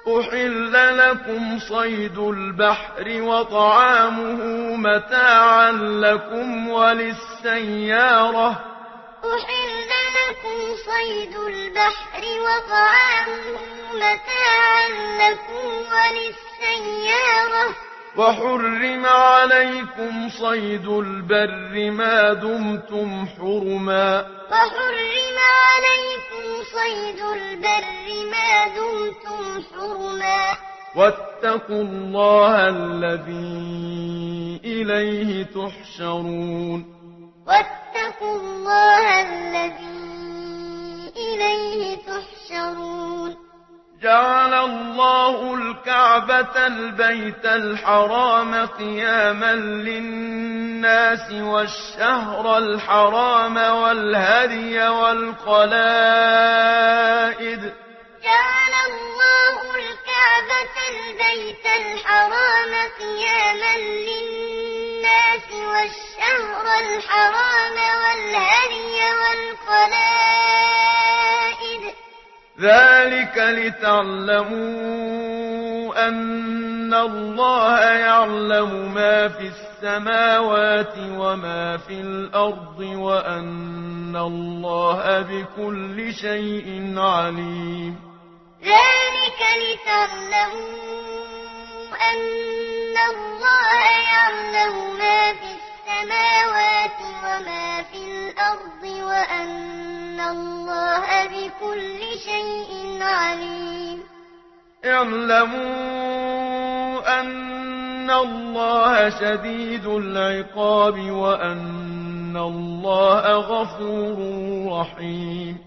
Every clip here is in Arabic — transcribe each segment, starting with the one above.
أحل لكم صيد البحر وطعامه متاعا لكم وللسيارة أحل لكم صيد البحر وطعامه متاعا لكم وللسيارة وحرم عليكم صيد البر ما دمتم حرما وحرم عليكم صيد البر ما دمتم حرما واتقوا الله الذي إليه تحشرون واتقوا الله الذي إليه تحشرون جعل الله الكعبة البيت الحرام قياما للناس والشهر الحرام والهدي والقلائد جعل الله الكعبة البيت الحرام قياما للناس والشهر الحرام والهدي والقلائد ذلك لتعلموا أن الله يعلم ما في السماوات وما في الأرض وأن الله بكل شيء عليم ذلك لتعلموا أن الله يعلم ما في السماوات وما في الأرض وأن الله بكل شيء عليم اعلموا أن الله شديد العقاب وأن الله غفور رحيم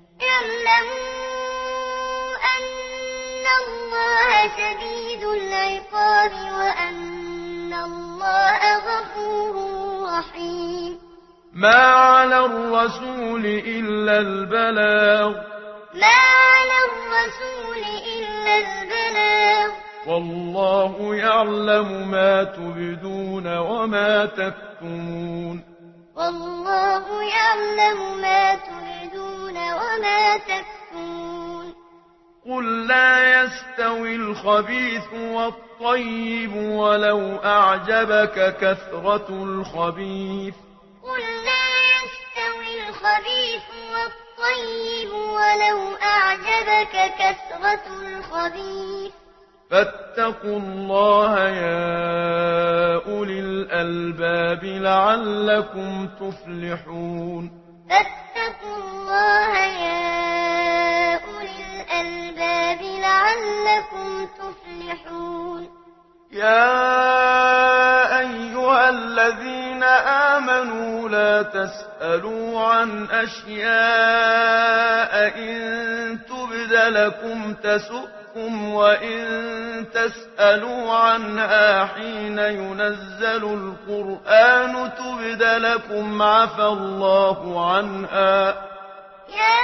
اعلموا أن الله شديد العقاب وأن الله غفور رحيم ما على الرسول إلا البلاغ ما على الرسول إلا البلاغ والله يعلم ما تبدون وما تكتمون والله يعلم ما تبدون وما تكتمون قل لا يستوي الخبيث والطيب ولو أعجبك كثرة الخبيث قل لا يستوي الخبيث والطيب ولو أعجبك كثرة الخبيث فاتقوا الله يا أولي الألباب لعلكم تفلحون فاتقوا الله يا أولي الألباب لعلكم تفلحون يا أيها الذين آمنوا لا تسألوا عن أشياء إن تبد لكم تسؤكم وإن تسألوا عنها حين ينزل القرآن تبد لكم عفى الله عنها يا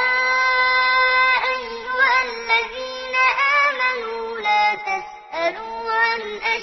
أيها الذين آمنوا لا تسألوا عن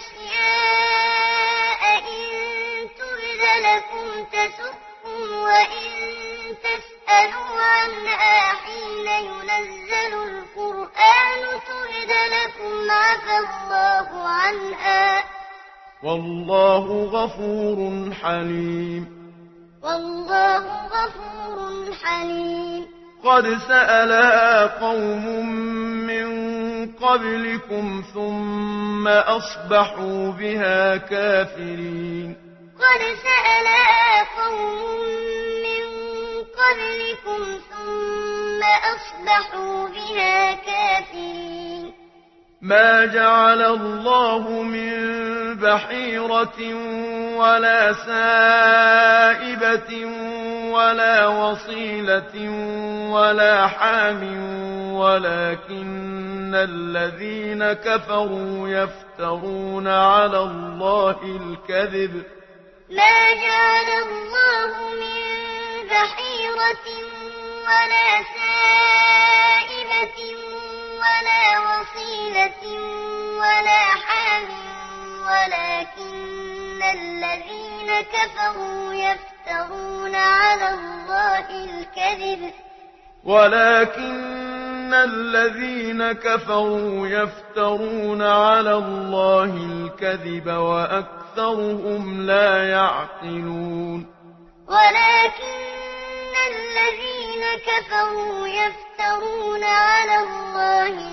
أشياء إن تبد لكم تسؤكم وإن تسألوا عنها حين ينزل القرآن تبد لكم عفى الله عنها والله غفور حليم والله غفور حليم قد سألها قوم من قبلكم ثم أصبحوا بها كافرين قد سألها قوم من قبلكم ثم أصبحوا بها كافرين ما جعل الله من بحيرة ولا سائبة ولا وصيلة ولا حام ولكن الذين كفروا يفترون على الله الكذب ما جعل الله من بحيرة ولا سائبة ولا وصيلة ولا حام ولكن الذين كفروا يفترون على الله الكذب ولكن الذين كفروا يفترون على الله الكذب وأكثرهم لا يعقلون ولكن الذين كفروا يفترون على الله